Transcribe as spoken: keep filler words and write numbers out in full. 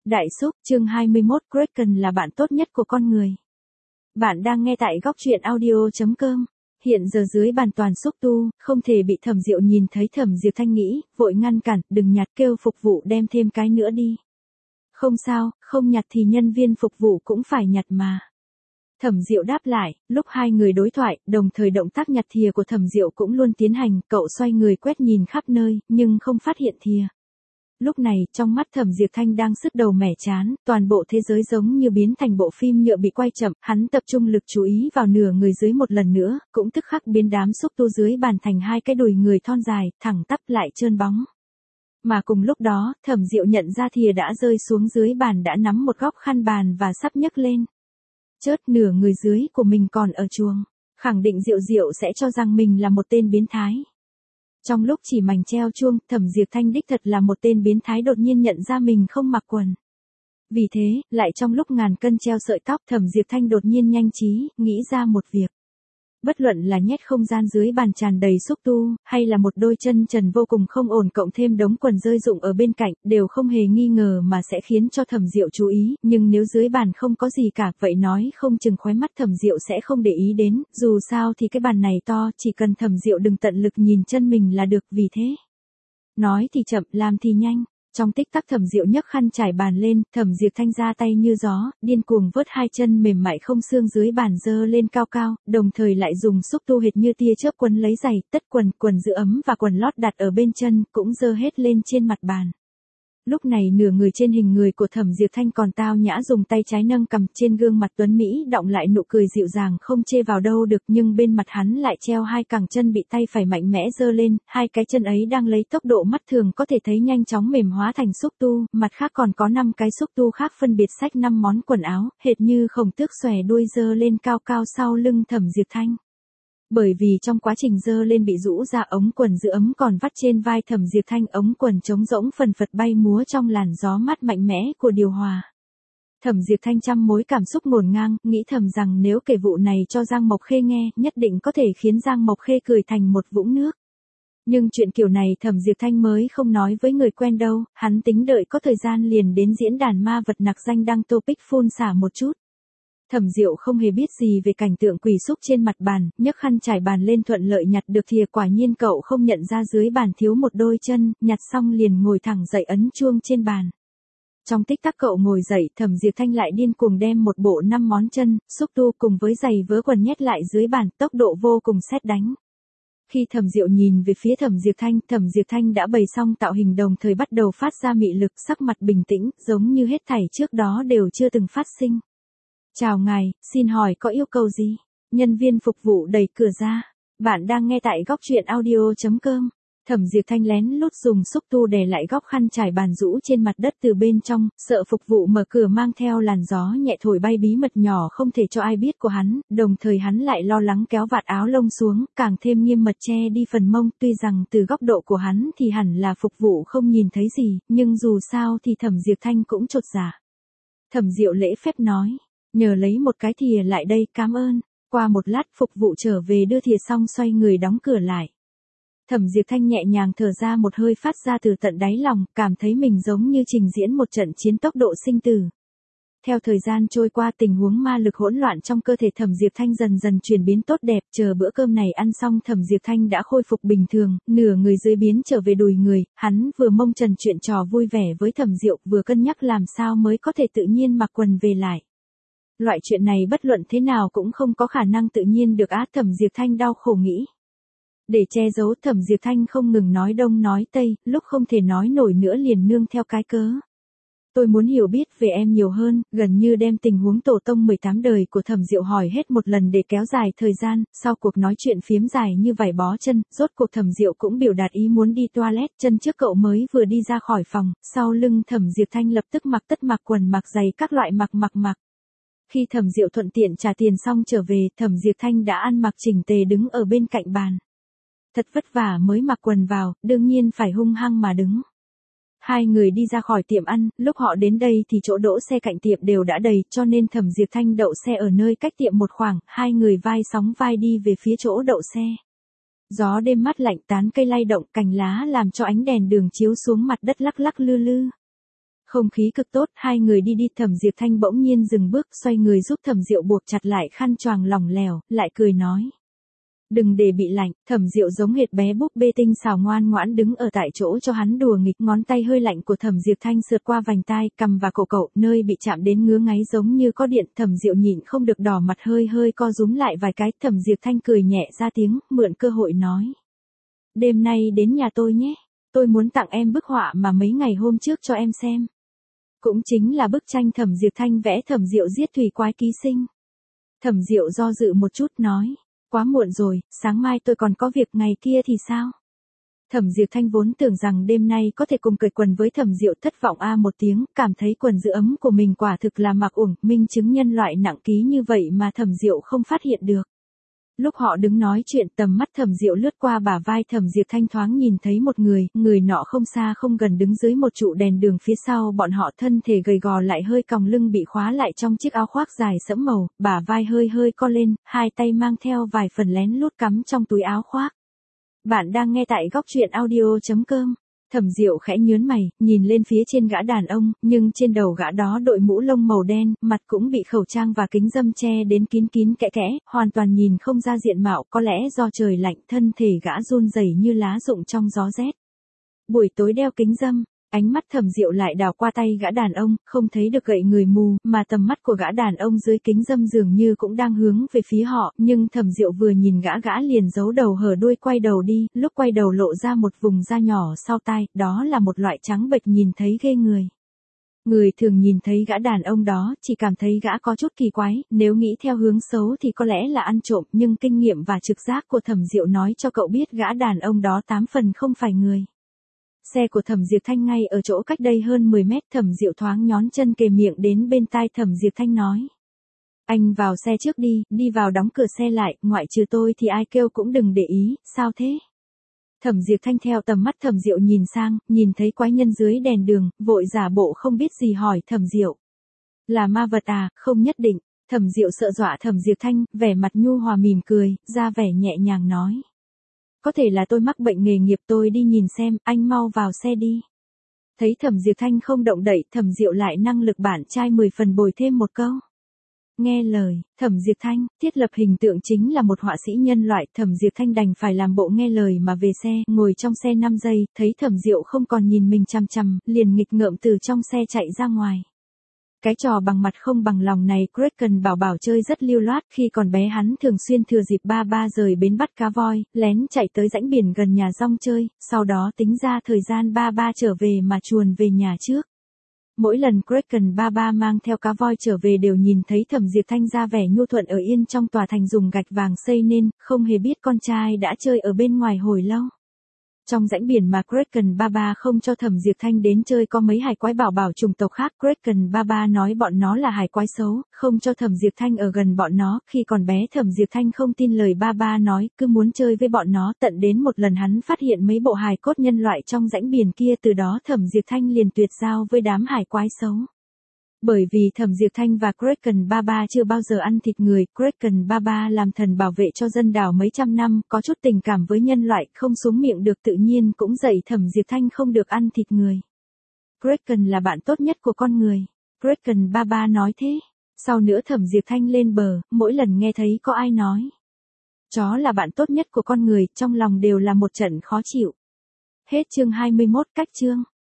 Đại Xúc, chương hai mươi mốt, Kraken là bạn tốt nhất của con người. Bạn đang nghe tại góc truyện audio chấm com. Hiện giờ dưới bàn toàn xúc tu, không thể bị Thẩm Diệu nhìn thấy. Thẩm Diệu Thanh nghĩ, vội ngăn cản, đừng nhặt, kêu phục vụ đem thêm cái nữa đi. Không sao, không nhặt thì nhân viên phục vụ cũng phải nhặt mà. Thẩm Diệu đáp lại, lúc hai người đối thoại, đồng thời động tác nhặt thìa của Thẩm Diệu cũng luôn tiến hành, cậu xoay người quét nhìn khắp nơi, nhưng không phát hiện thìa. Lúc này, trong mắt Thẩm Diệp Thanh đang sứt đầu mẻ chán, toàn bộ thế giới giống như biến thành bộ phim nhựa bị quay chậm, hắn tập trung lực chú ý vào nửa người dưới một lần nữa, cũng tức khắc biến đám xúc tu dưới bàn thành hai cái đùi người thon dài, thẳng tắp lại trơn bóng. Mà cùng lúc đó, Thẩm Diệu nhận ra thìa đã rơi xuống dưới bàn đã nắm một góc khăn bàn và sắp nhấc lên. Chớt, nửa người dưới của mình còn ở chuồng, khẳng định Diệu Diệu sẽ cho rằng mình là một tên biến thái. Trong lúc chỉ mảnh treo chuông, Thẩm Diệp Thanh đích thật là một tên biến thái đột nhiên nhận ra mình không mặc quần. Vì thế, lại trong lúc ngàn cân treo sợi tóc, Thẩm Diệp Thanh đột nhiên nhanh trí, nghĩ ra một việc. Bất luận là nhét không gian dưới bàn tràn đầy xúc tu, hay là một đôi chân trần vô cùng không ổn cộng thêm đống quần rơi rụng ở bên cạnh, đều không hề nghi ngờ mà sẽ khiến cho Thẩm Diệu chú ý, nhưng nếu dưới bàn không có gì cả, vậy nói không chừng khóe mắt Thẩm Diệu sẽ không để ý đến, dù sao thì cái bàn này to, chỉ cần Thẩm Diệu đừng tận lực nhìn chân mình là được, vì thế. Nói thì chậm, làm thì nhanh. Trong tích tắc Thẩm Diệu nhấc khăn trải bàn lên, Thẩm Diệp Thanh ra tay như gió, điên cuồng vớt hai chân mềm mại không xương dưới bàn dơ lên cao cao, đồng thời lại dùng xúc tu hệt như tia chớp quấn lấy giày, tất quần, quần giữ ấm và quần lót đặt ở bên chân, cũng dơ hết lên trên mặt bàn. Lúc này nửa người trên hình người của Thẩm Diệp Thanh còn tao nhã dùng tay trái nâng cằm, trên gương mặt tuấn Mỹ đọng lại nụ cười dịu dàng không chê vào đâu được, nhưng bên mặt hắn lại treo hai cẳng chân bị tay phải mạnh mẽ giơ lên, hai cái chân ấy đang lấy tốc độ mắt thường có thể thấy nhanh chóng mềm hóa thành xúc tu, mặt khác còn có năm cái xúc tu khác phân biệt xách năm món quần áo, hệt như khổng tước xòe đuôi giơ lên cao cao sau lưng Thẩm Diệp Thanh. Bởi vì trong quá trình dơ lên bị rũ ra, ống quần giữ ấm còn vắt trên vai Thẩm Diệp Thanh, ống quần trống rỗng phần phật bay múa trong làn gió mát mạnh mẽ của điều hòa. Thẩm Diệp Thanh trăm mối cảm xúc ngổn ngang, nghĩ thầm rằng nếu kể vụ này cho Giang Mộc Khê nghe, nhất định có thể khiến Giang Mộc Khê cười thành một vũng nước. Nhưng chuyện kiểu này Thẩm Diệp Thanh mới không nói với người quen đâu, hắn tính đợi có thời gian liền đến diễn đàn ma vật nặc danh đăng topic phun xả một chút. Thẩm Diệu không hề biết gì về cảnh tượng quỳ súc trên mặt bàn, nhấc khăn trải bàn lên thuận lợi nhặt được thìa, quả nhiên cậu không nhận ra dưới bàn thiếu một đôi chân, nhặt xong liền ngồi thẳng dậy ấn chuông trên bàn. Trong tích tắc cậu ngồi dậy, Thẩm Diệp Thanh lại điên cuồng đem một bộ năm món chân, xúc tu cùng với giày vớ quần nhét lại dưới bàn, tốc độ vô cùng sét đánh. Khi Thẩm Diệu nhìn về phía Thẩm Diệp Thanh, Thẩm Diệp Thanh đã bày xong tạo hình đồng thời bắt đầu phát ra mị lực, sắc mặt bình tĩnh, giống như hết thảy trước đó đều chưa từng phát sinh. Chào ngài, xin hỏi có yêu cầu gì? Nhân viên phục vụ đẩy cửa ra. Bạn đang nghe tại góc truyện audio chấm com. Thẩm Diệp Thanh lén lút dùng xúc tu đè lại góc khăn trải bàn rũ trên mặt đất từ bên trong, sợ phục vụ mở cửa mang theo làn gió nhẹ thổi bay bí mật nhỏ không thể cho ai biết của hắn, đồng thời hắn lại lo lắng kéo vạt áo lông xuống, càng thêm nghiêm mật che đi phần mông, tuy rằng từ góc độ của hắn thì hẳn là phục vụ không nhìn thấy gì, nhưng dù sao thì Thẩm Diệp Thanh cũng chột dạ. Thẩm Diệu lễ phép nói. Nhờ lấy một cái thìa lại đây, cảm ơn. Qua một lát phục vụ trở về đưa thìa xong xoay người đóng cửa lại. Thẩm Diệp Thanh nhẹ nhàng thở ra một hơi phát ra từ tận đáy lòng, cảm thấy mình giống như trình diễn một trận chiến tốc độ sinh tử. Theo thời gian trôi qua, tình huống ma lực hỗn loạn trong cơ thể Thẩm Diệp Thanh dần dần chuyển biến tốt đẹp, chờ bữa cơm này ăn xong Thẩm Diệp Thanh đã khôi phục bình thường, nửa người dưới biến trở về đùi người, hắn vừa mông trần chuyện trò vui vẻ với Thẩm Diệu, vừa cân nhắc làm sao mới có thể tự nhiên mặc quần về lại. Loại chuyện này bất luận thế nào cũng không có khả năng tự nhiên được á, Thẩm Diệp Thanh đau khổ nghĩ. Để che giấu, Thẩm Diệp Thanh không ngừng nói đông nói tây, lúc không thể nói nổi nữa liền nương theo cái cớ. Tôi muốn hiểu biết về em nhiều hơn, gần như đem tình huống tổ tông mười tám đời của Thẩm Diệu hỏi hết một lần để kéo dài thời gian, sau cuộc nói chuyện phiếm dài như vải bó chân, rốt cuộc Thẩm Diệu cũng biểu đạt ý muốn đi toilet, chân trước cậu mới vừa đi ra khỏi phòng, sau lưng Thẩm Diệp Thanh lập tức mặc tất mặc quần mặc giày các loại mặc mặc mặc. Khi Thẩm Diệu thuận tiện trả tiền xong trở về, Thẩm Diệp Thanh đã ăn mặc chỉnh tề đứng ở bên cạnh bàn. Thật vất vả mới mặc quần vào, đương nhiên phải hung hăng mà đứng. Hai người đi ra khỏi tiệm ăn, lúc họ đến đây thì chỗ đỗ xe cạnh tiệm đều đã đầy, cho nên Thẩm Diệp Thanh đậu xe ở nơi cách tiệm một khoảng, hai người vai sóng vai đi về phía chỗ đậu xe. Gió đêm mát lạnh, tán cây lay động, cành lá làm cho ánh đèn đường chiếu xuống mặt đất lắc lắc lư lư. Không khí cực tốt, hai người đi đi Thẩm Diệp Thanh bỗng nhiên dừng bước, xoay người giúp Thẩm Diệu buộc chặt lại khăn choàng lỏng lẻo, lại cười nói. Đừng để bị lạnh. Thẩm Diệu giống hệt bé búp bê tinh xảo ngoan ngoãn đứng ở tại chỗ cho hắn đùa nghịch, ngón tay hơi lạnh của Thẩm Diệp Thanh sượt qua vành tai, cằm và cổ cậu, nơi bị chạm đến ngứa ngáy giống như có điện. Thẩm Diệu nhịn không được đỏ mặt, hơi hơi co rúm lại vài cái. Thẩm Diệp Thanh cười nhẹ ra tiếng, mượn cơ hội nói. Đêm nay đến nhà tôi nhé. Tôi muốn tặng em bức họa mà mấy ngày hôm trước cho em xem. Cũng chính là bức tranh Thẩm Diệp Thanh vẽ Thẩm Diệu giết thủy quái ký sinh. Thẩm Diệu do dự một chút nói. Quá muộn rồi, sáng mai tôi còn có việc, ngày kia thì sao? Thẩm Diệp Thanh vốn tưởng rằng đêm nay có thể cùng cởi quần với Thẩm Diệu, thất vọng a một tiếng, cảm thấy quần giữ ấm của mình quả thực là mặc uổng, minh chứng nhân loại nặng ký như vậy mà Thẩm Diệu không phát hiện được. Lúc họ đứng nói chuyện, tầm mắt Thẩm Diệu lướt qua bả vai Thẩm Diệp Thanh, thoáng nhìn thấy một người, người nọ không xa không gần đứng dưới một trụ đèn đường phía sau bọn họ, thân thể gầy gò lại hơi còng lưng, bị khóa lại trong chiếc áo khoác dài sẫm màu, bả vai hơi hơi co lên, hai tay mang theo vài phần lén lút cắm trong túi áo khoác. Bạn đang nghe tại góc truyện audio chấm com. Thẩm Diệu khẽ nhướng mày, nhìn lên phía trên gã đàn ông, nhưng trên đầu gã đó đội mũ lông màu đen, mặt cũng bị khẩu trang và kính râm che đến kín kín kẽ kẽ, hoàn toàn nhìn không ra diện mạo, có lẽ do trời lạnh, thân thể gã run rẩy như lá rụng trong gió rét. Buổi tối đeo kính râm, ánh mắt Thẩm Diệu lại đảo qua tay gã đàn ông, không thấy được gậy người mù, mà tầm mắt của gã đàn ông dưới kính râm dường như cũng đang hướng về phía họ, nhưng Thẩm Diệu vừa nhìn gã gã liền giấu đầu hở đuôi quay đầu đi, lúc quay đầu lộ ra một vùng da nhỏ sau tai, đó là một loại trắng bệch nhìn thấy ghê người. Người thường nhìn thấy gã đàn ông đó, chỉ cảm thấy gã có chút kỳ quái, nếu nghĩ theo hướng xấu thì có lẽ là ăn trộm, nhưng kinh nghiệm và trực giác của Thẩm Diệu nói cho cậu biết gã đàn ông đó tám phần không phải người. Xe của Thẩm Diệp Thanh ngay ở chỗ cách đây hơn mười mét, Thẩm Diệu thoáng nhón chân kề miệng đến bên tai Thẩm Diệp Thanh nói. Anh vào xe trước đi, đi vào đóng cửa xe lại, ngoại trừ tôi thì ai kêu cũng đừng để ý, sao thế? Thẩm Diệp Thanh theo tầm mắt Thẩm Diệu nhìn sang, nhìn thấy quái nhân dưới đèn đường, vội giả bộ không biết gì hỏi Thẩm Diệu. Là ma vật à, không nhất định. Thẩm Diệu sợ dọa Thẩm Diệp Thanh, vẻ mặt nhu hòa mỉm cười, ra vẻ nhẹ nhàng nói. Có thể là tôi mắc bệnh nghề nghiệp, tôi đi nhìn xem, anh mau vào xe đi. Thấy Thẩm Diệp Thanh không động đậy, Thẩm Diệu lại năng lực bản trai mười phần bồi thêm một câu. Nghe lời, Thẩm Diệp Thanh, thiết lập hình tượng chính là một họa sĩ nhân loại, Thẩm Diệp Thanh đành phải làm bộ nghe lời mà về xe, ngồi trong xe năm giây, thấy Thẩm Diệu không còn nhìn mình chằm chằm, liền nghịch ngợm từ trong xe chạy ra ngoài. Cái trò bằng mặt không bằng lòng này Kraken bảo bảo chơi rất lưu loát, khi còn bé hắn thường xuyên thừa dịp ba ba rời bến bắt cá voi, lén chạy tới rãnh biển gần nhà rong chơi, sau đó tính ra thời gian ba ba trở về mà chuồn về nhà trước. Mỗi lần Kraken ba ba mang theo cá voi trở về đều nhìn thấy Thẩm Diệp Thanh ra vẻ nhu thuận ở yên trong tòa thành dùng gạch vàng xây nên, không hề biết con trai đã chơi ở bên ngoài hồi lâu. Trong rãnh biển mà Kraken ba ba không cho Thẩm Diệp Thanh đến chơi có mấy hải quái bảo bảo chủng tộc khác, Kraken ba ba nói bọn nó là hải quái xấu, không cho Thẩm Diệp Thanh ở gần bọn nó, khi còn bé Thẩm Diệp Thanh không tin lời ba ba nói, cứ muốn chơi với bọn nó, tận đến một lần hắn phát hiện mấy bộ hài cốt nhân loại trong rãnh biển kia, từ đó Thẩm Diệp Thanh liền tuyệt giao với đám hải quái xấu. Bởi vì Thẩm Diệp Thanh và Kraken ba ba chưa bao giờ ăn thịt người, Kraken ba ba làm thần bảo vệ cho dân đảo mấy trăm năm, có chút tình cảm với nhân loại, không xuống miệng được tự nhiên cũng dạy Thẩm Diệp Thanh không được ăn thịt người. Kraken là bạn tốt nhất của con người. Kraken ba ba nói thế. Sau nữa Thẩm Diệp Thanh lên bờ, mỗi lần nghe thấy có ai nói chó là bạn tốt nhất của con người, trong lòng đều là một trận khó chịu. Hết chương hai mươi mốt, cách chương.